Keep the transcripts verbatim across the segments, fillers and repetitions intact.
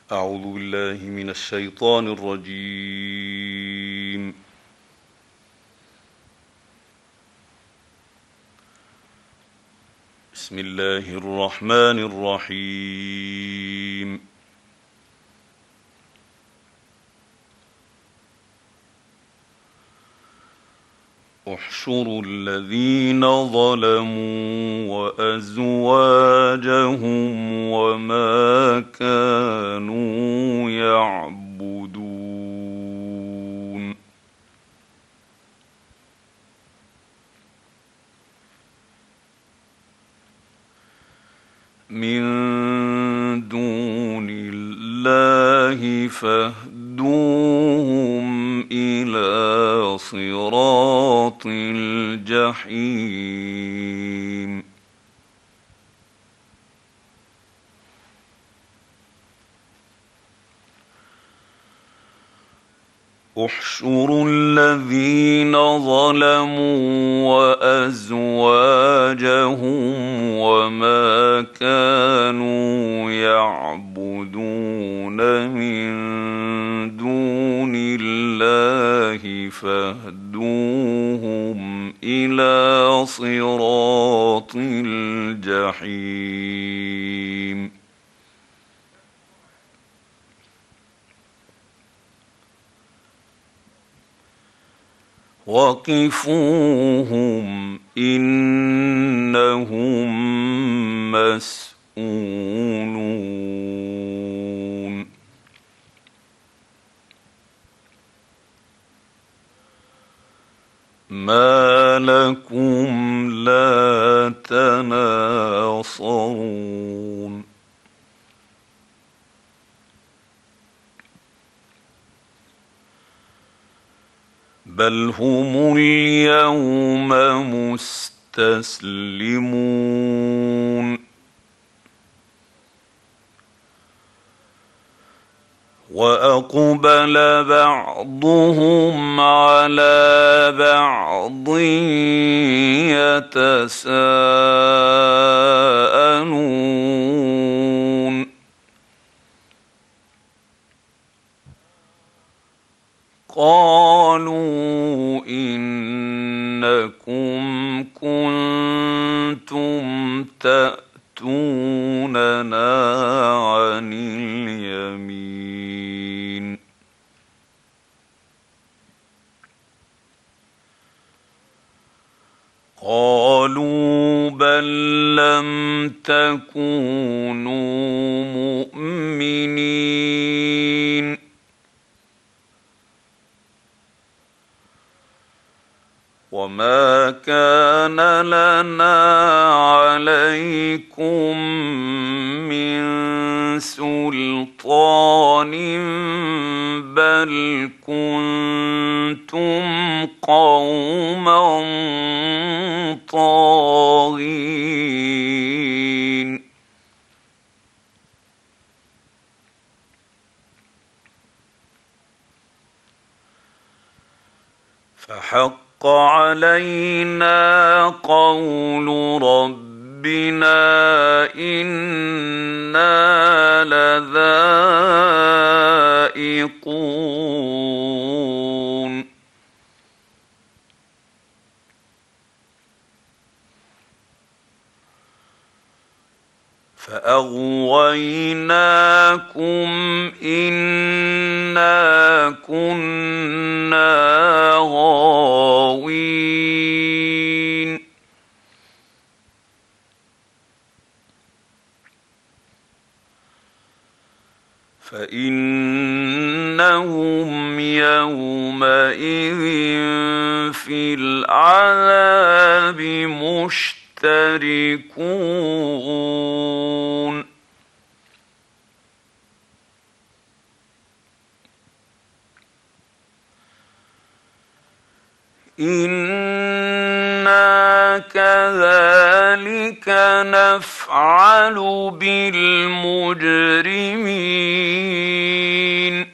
أعوذ بالله من الشيطان الرجيم. بسم الله الرحمن الرحيم. احشروا الذين ظلموا وأزواجهم وما كانوا يعبدون من دون الله فاهدوهم إلى صراط الجحيم. احشروا الذين ظلموا وأزواجهم وما كانوا يعبدون من دون الله فاهدوهم إلى صراط الجحيم. وقفوهم إنهم مسئولون. ما لكم لا تناصرون. بل هم اليوم مستسلمون. وأقبل بعضهم على بعض يتساءلون. قالوا إنكم كنتم تأتوننا عن اليمين. قالوا بل لم تكونوا مؤمنين. وما كان لنا عليكم من سلطان بل كنتم قوما طاغين. فحق علينا قول ربنا إنا لذائقون. فأغويناكم إنا كنا غاوين. فإنهم يومئذ في العذاب مشتركون. إنا كذلك نفعل بالمجرمين.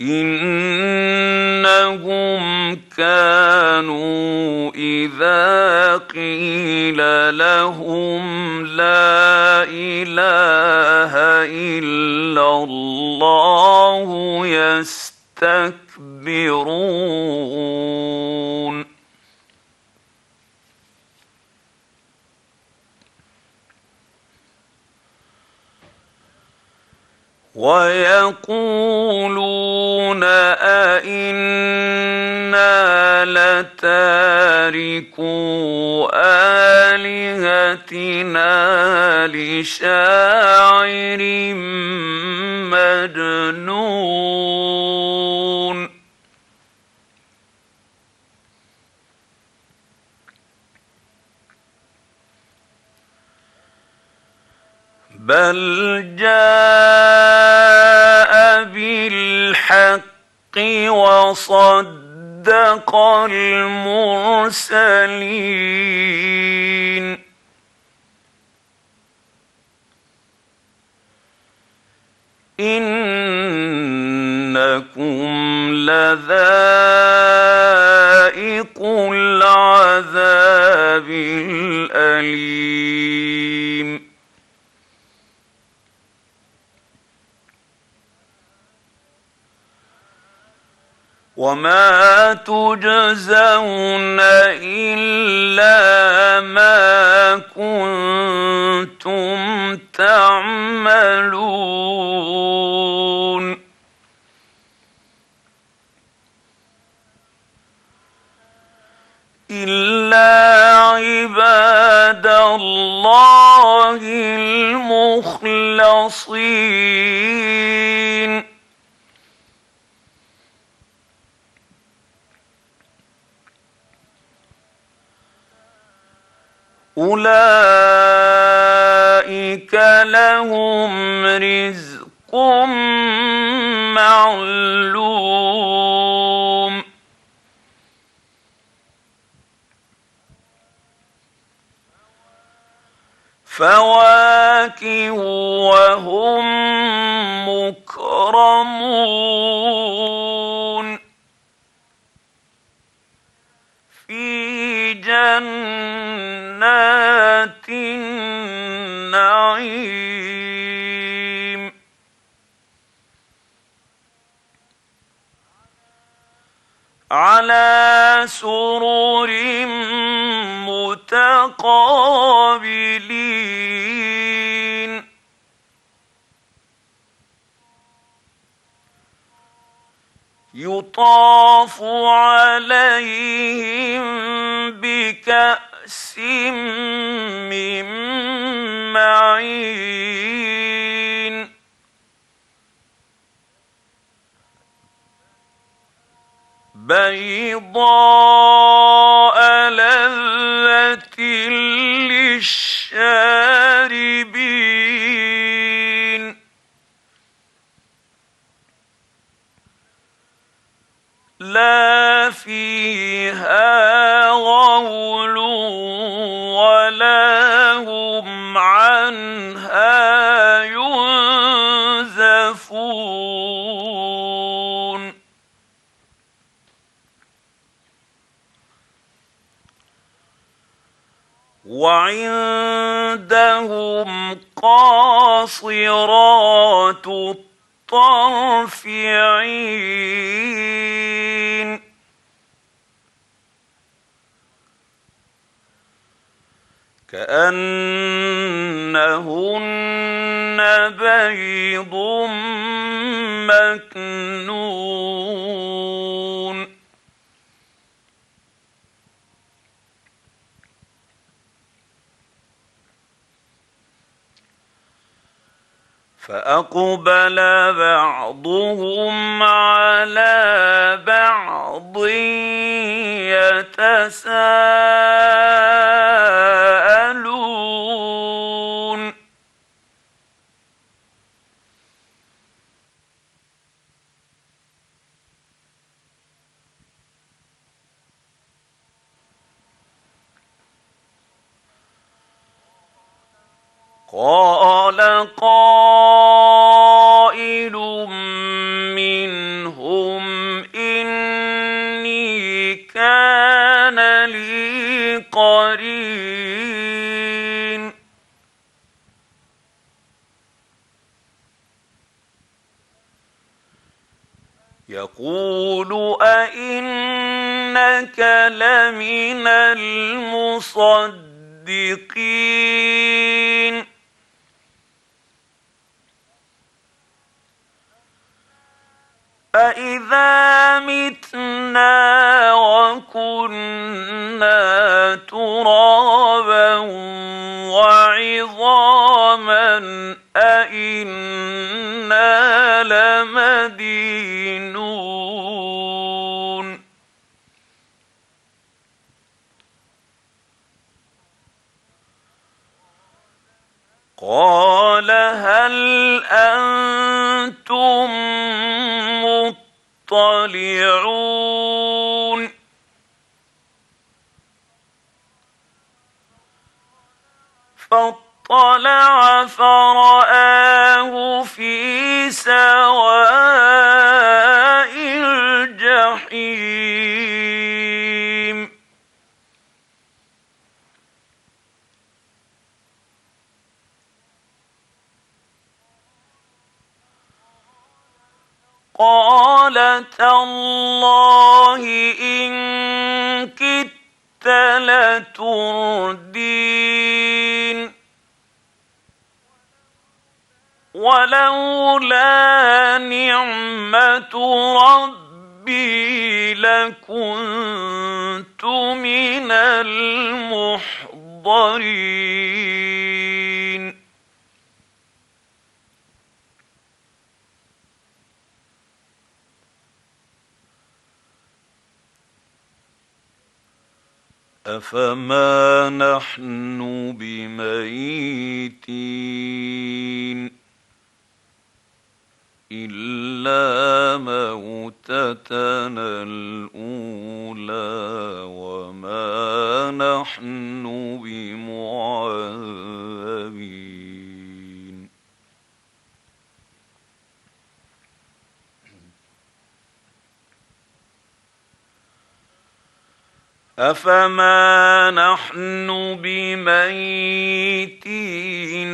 إنهم كانوا إذا قيل لهم لا إله إلا الله يستكبرون ويقولون أئنا لتاركو آلهتنا لشاعر مجنون بل جاء بالحق وصدق المرسلين إنكم لذائق العذاب الأليم وما تجزون إلا ما كنتم تعملون إلا عباد الله المخلصين أولئك لهم رزق معلوم فواكه وهم مكرمون في جنات النعيم على سرر متقابلين يطاف عليهم بكأس من معين بيضاء لذة للشاربين لا فيها غول ولا هم عنها ينزفون وعندهم قاصرات الطرف عين كأنهن بيض مكنون فأقبل بعضهم على بعض يتساءلون قال قائل منهم إني كان لي قرين الآخرين يقول أئنك لمن المصدقين أإذا متنا وكنا ترابا وعظاما أإنا لمدينون قال هل أنتم مطلعون فاطلع فرآه في سواء الجحيم قال تالله إن كدت لتردين ولولا نعمة ربي لكنت من المحضرين أفما نحن بميتين إلا موتتنا الأولى وما نحن بمعذبين أفما نحن بميتين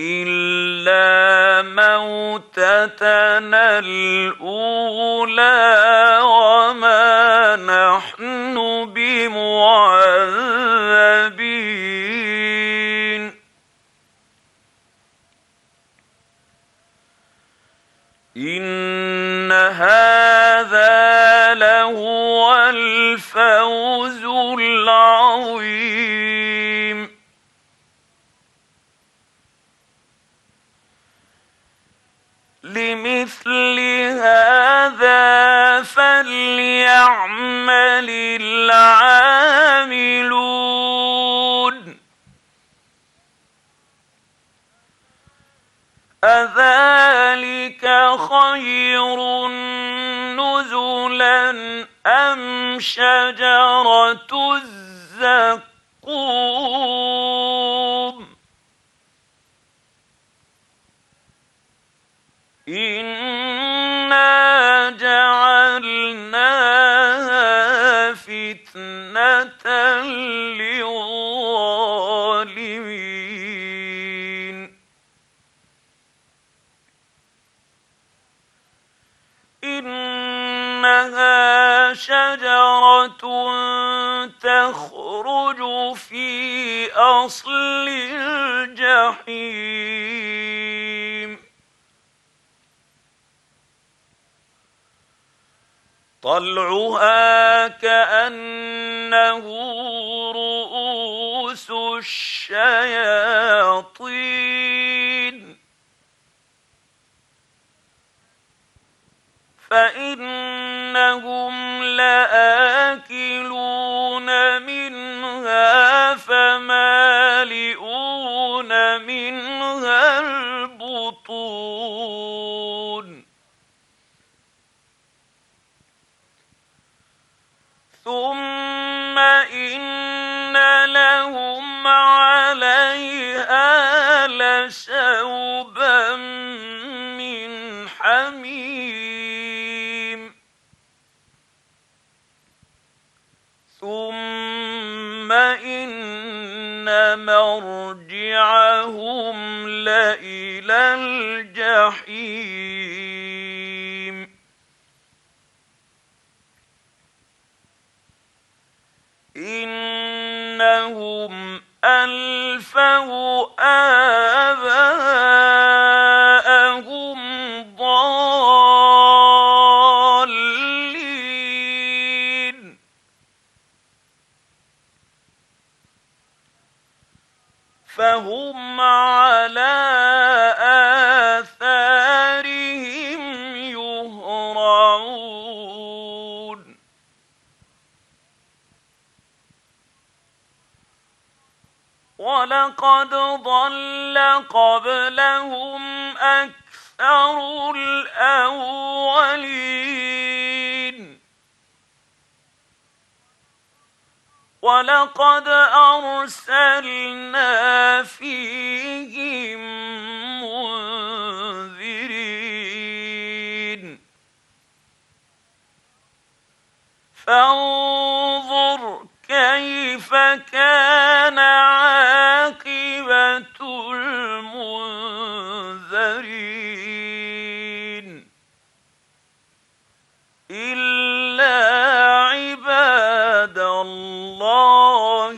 إلا موتتنا الأولى وما نحن بمعذبين إن هذا لهو الفوز العظيم لمثل هذا فليعمل العاملون أذلك خير نزلا أم شجرة الزقوم إنا جعلناها فتنة للظالمين إنها شجرة تخرج في أصل الجحيم طلعها كأنه رؤوس الشياطين فإنهم لآكلون منها فمالئون منها البطون ثم إن لهم عليها لشوبا من حميم ثم إن مرجعهم لإلى الجحيم إنهم ألفوا آباءهم ضالين فهم على آثارهم يهرعون ولقد ضل قبلهم أكثر الأولين ولقد أرسلنا فيهم منذرين فانظر كيف كان عاقبة المنذرين إلا عباد الله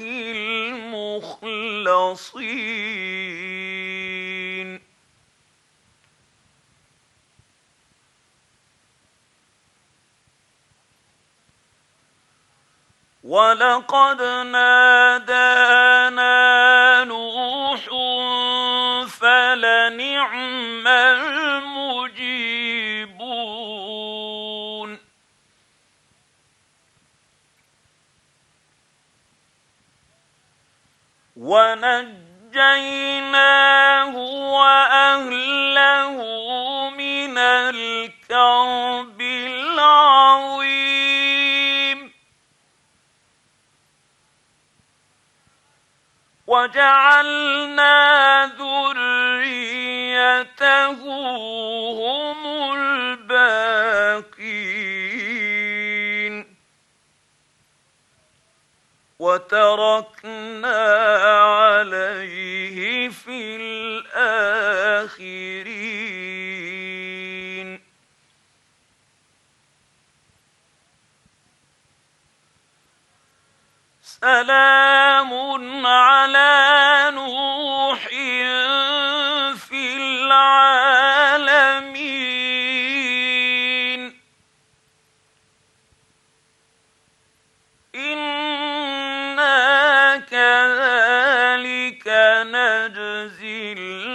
المخلصين ولقد نادانا نوح فلنعم المجيبون ونجيناه وأهله من الكرب العظيم وجعلنا ذريته هم الباقين وتركنا عليه في الآخرين سلام على نوح في العالمين إنا كذلك نجزي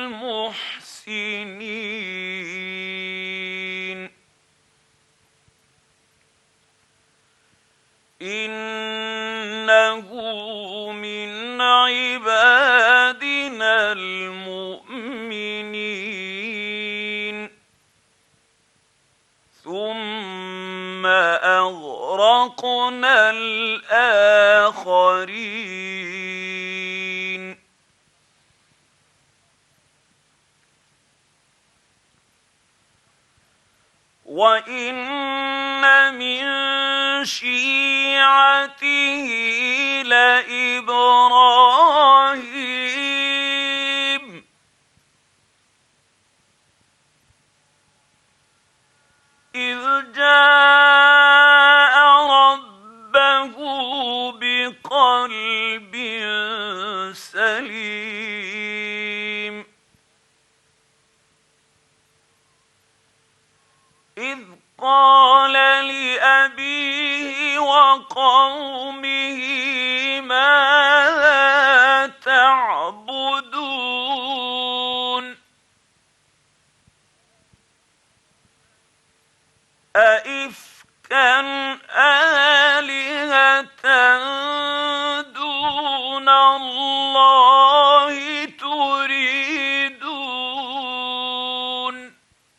المحسنين إنه من عبادنا المؤمنين ثم أغرقنا الآخرين وإن من شيعته لإبراهيم إذ جاء ربه بقلب سليم إذ قال لأبيه وقومه ماذا تعبدون أئفكا آلهة دون الله تريدون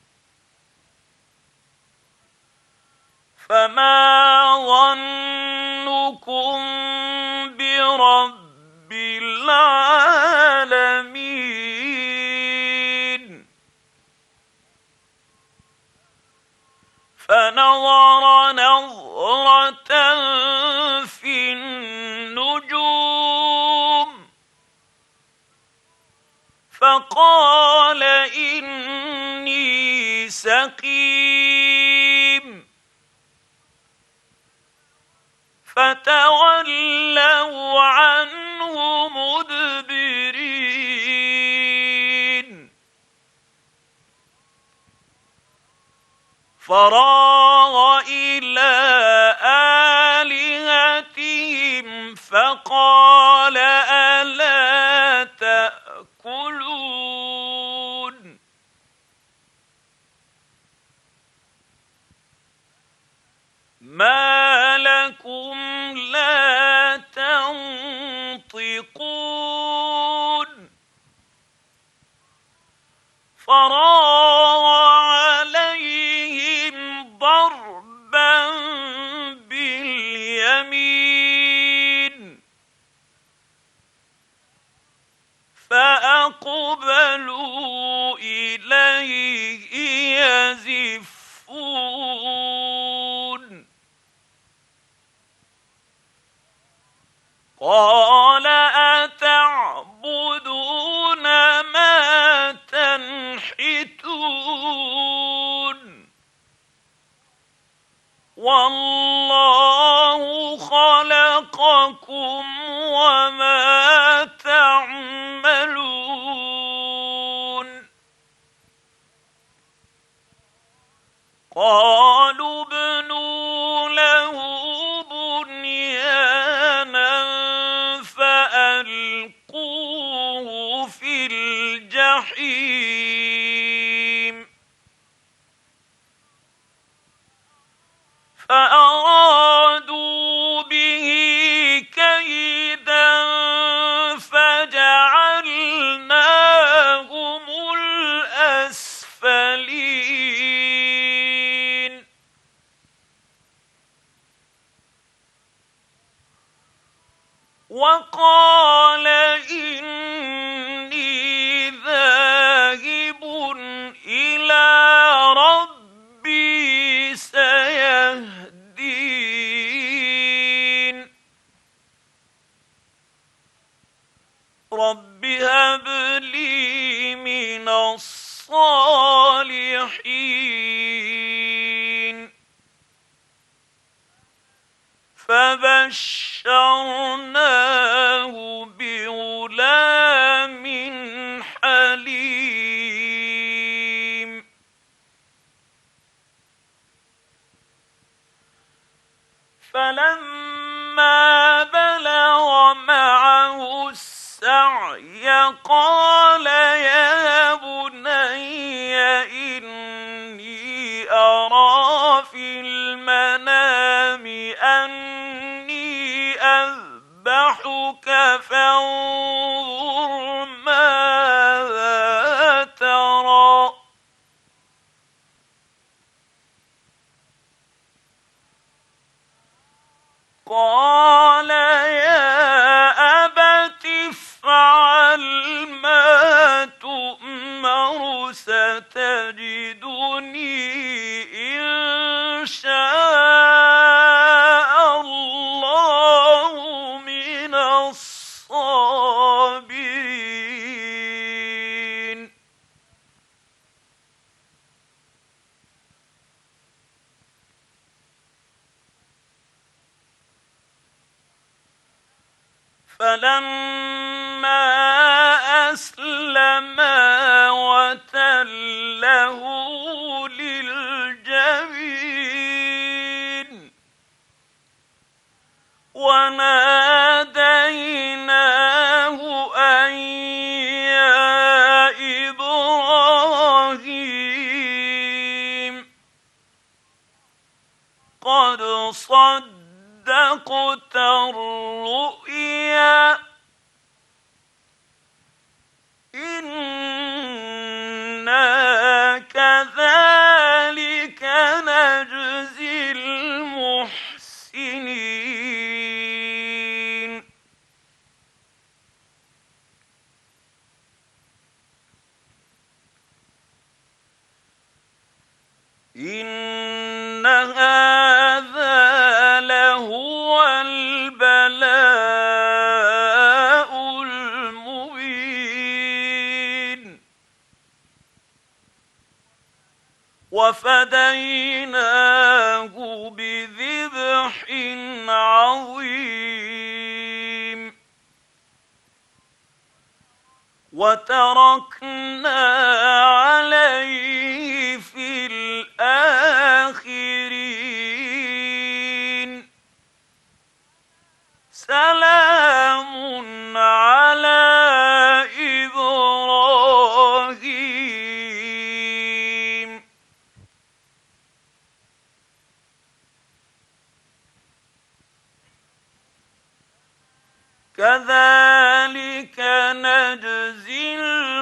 فما ظنكم برب العالمين فنظر نظرة في النجوم فقال إني سقيم فتولوا عنه مدبرين فراغ إلى آلهتهم فقال ألا تأكلون ما لكم لا تنطقون فراغ عليهم ضربا باليمين فأقبلوا إليه يزفون قال أتعبدون ما تنحتون والله خلقكم وما تعملون قالوا ابنوا له بنيانا فألقوه في الجحيم فأرادوا به كيدا فجعلناهم الأسفلين وقال إني ذاهب إلى ربي سيهدين رب هب لي من الصالحين فبشرناه بغلام حليم فلما بلغ معه السعي قال يا بني إني أرى في المنام أني أذبحك فانظر ماذا ترى قال يا أبت افعل ما تؤمر ستجدني إن شاء الله من الصابرين فلما أسلما وتله للجبين وناديناه أن يا إبراهيم قد صدقت الرؤيا إنا كذلك نجزي المحسنين إن هذا لهو البلاء المبين وفديناه بذبح عظيم وتركنا عليه في الآخرين سلام على إبراهيم كذلك نجزي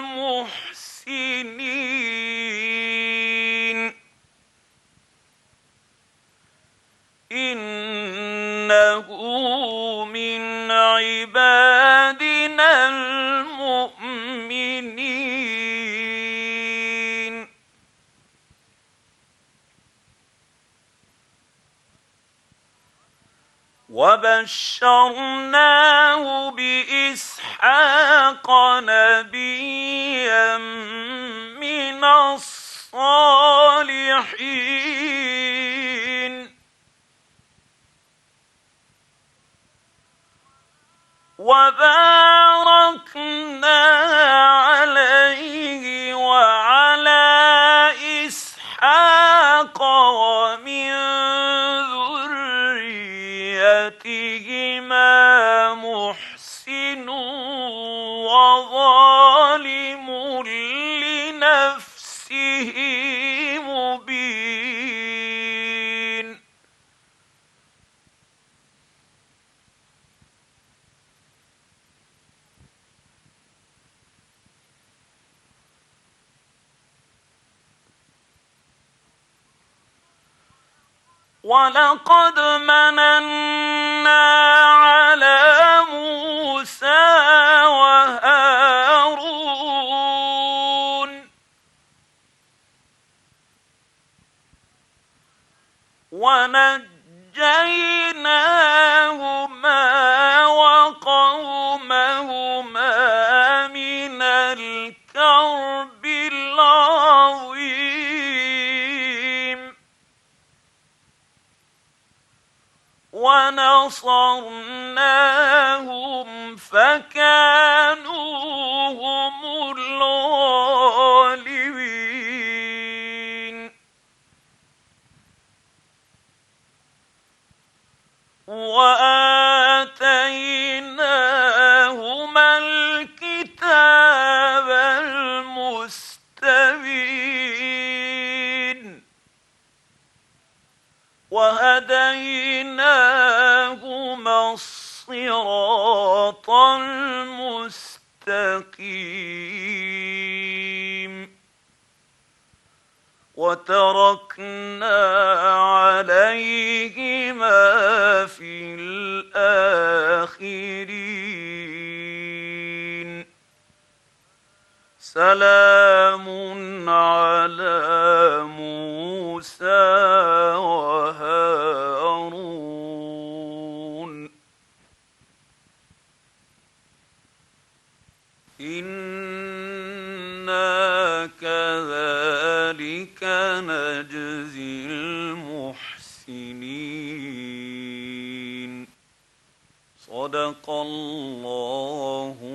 المحسنين إنه من عبادنا المؤمنين وبشرناه بإسحاق نبيا من الصالحين وباركنا عليه وعلى إسحاق ومن ذريتهما محسن وظالم لنفسه مبين ولقد مننا على موسى وهارون ونجيناهما وقومهما من الكرب العظيم ونصرناهم فكانوا هم الغالبين وآتيناهما الكتاب المستبين وهديناهما الصراط المستقيم وتركنا عليهما في الآخرين سلام على موسى وهارون إنا كذلك نجزي المحسنين صدق الله